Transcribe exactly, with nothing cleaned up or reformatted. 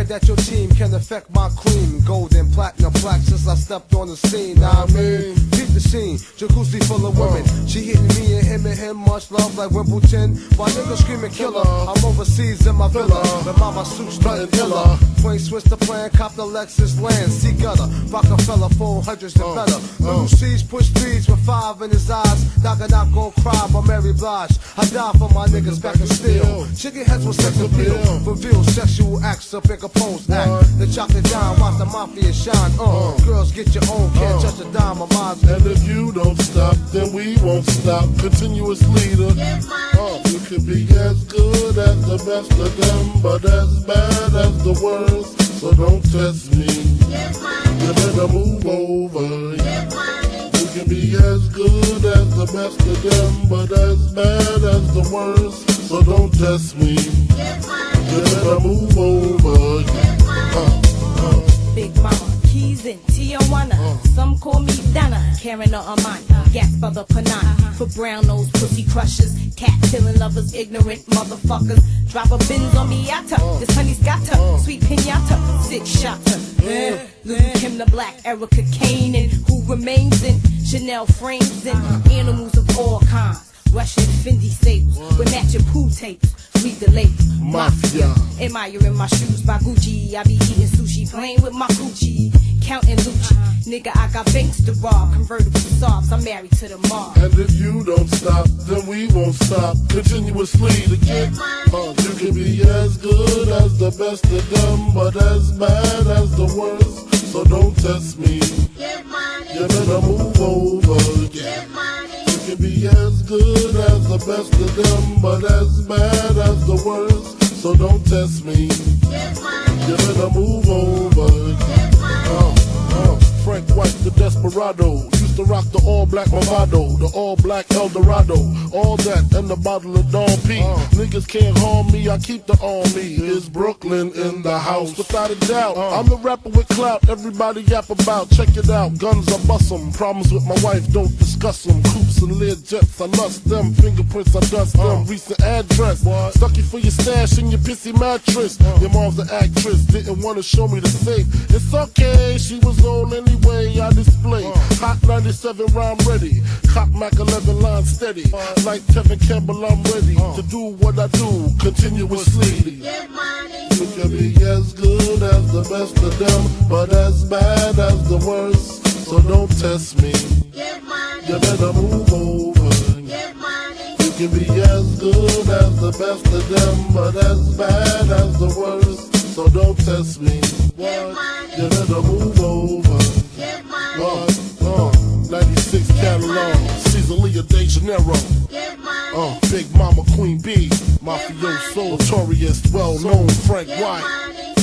scared that your team can affect my cream. Gold and platinum plaque since I stepped on the scene. Now I mean, beat the scene, jacuzzi full of women. She hitting me and him and him, much love like Wimbledon. While niggas screaming killer, I'm overseas in my villa. But mama suits nothing iller. Queen switch the plan, cop the Lexus land. See gutter, Rockefeller, four hundreds and better. Little C's push speeds with five in his eyes. Knock not gon' cry by Mary Blige. I die for my niggas back in steel. Chicken heads with sex appeal. Reveal sexual acts up in Capone's act. The chocolate dime, watch the mafia shine. Uh, girls get your own, can't touch a dime of mine. And if you don't stop, then we won't stop. Continuous leader. Uh, you can be as good as the best of them, but as bad as the worst. So don't test me. You better move over. You can be as good as the best of them, but as bad as the worst. So don't test me. You better move over. Uh, uh. Big Mama, keys in Tijuana. Uh. Some call me Donna, Karen or Amanda. Gas for the Panana, for brown nose pussy crushers. Cat killing lovers, ignorant motherfuckers. Drop a Benz on Miata, uh. this honey's got her. Uh. Sweet pinata, six shotter. Uh. Little Kim the Black, Erica Kane, and who remains in Chanel frames and animals of all kinds. Russian Fendi staples with matching pool tapes. Read the label. Mafia. Admiring my shoes by Gucci. I be eating sushi, playing with my coochie. Counting Lucci. Nigga, I got banks to rob. Convertible softs, I'm married to the mob. And if you don't stop, then we won't stop. Continuously to get uh, you can be as good as the best of them, but as bad as the worst. So don't test me. You better move over. Get money. You can be as good as the best of them, but as bad as the worst. So don't test me. You better move over. Uh, uh, Frank White, the desperado. Used to rock the all-black Movado, the all-black Eldorado. All that and the bottle of Dom P. Uh, Niggas can't harm me, I keep the army. Is Brooklyn in the house? Without a doubt, uh, I'm the rapper with clout everybody yap about. Check it out, guns I bust them. Problems with my wife, don't discuss them. Coops and Learjets, I lust them. Fingerprints, I dust uh, them. Recent address, what? Stuck you for your stash in your pissy mattress. Uh, your mom's the actress, didn't want to show me the safe. It's okay, she was old anyway, I display. Uh, Hot ninety-seven rhyme ready. Cop Mac eleven line steady. Uh, like Tevin Campbell, I'm ready uh, to do what I do continuously. Get money. You can be as good as the best of them, but as bad as the worst. So don't test me. Get money. You better move over. Get money. You can be as good as the best of them, but as bad as the worst. So don't test me. Get money. You better move over. Get money. Uh, uh, ninety-six Catalan, Caesarea de Janeiro. Get money. Uh, Big Mama Queen B, Mafioso, notorious, well known Frank White.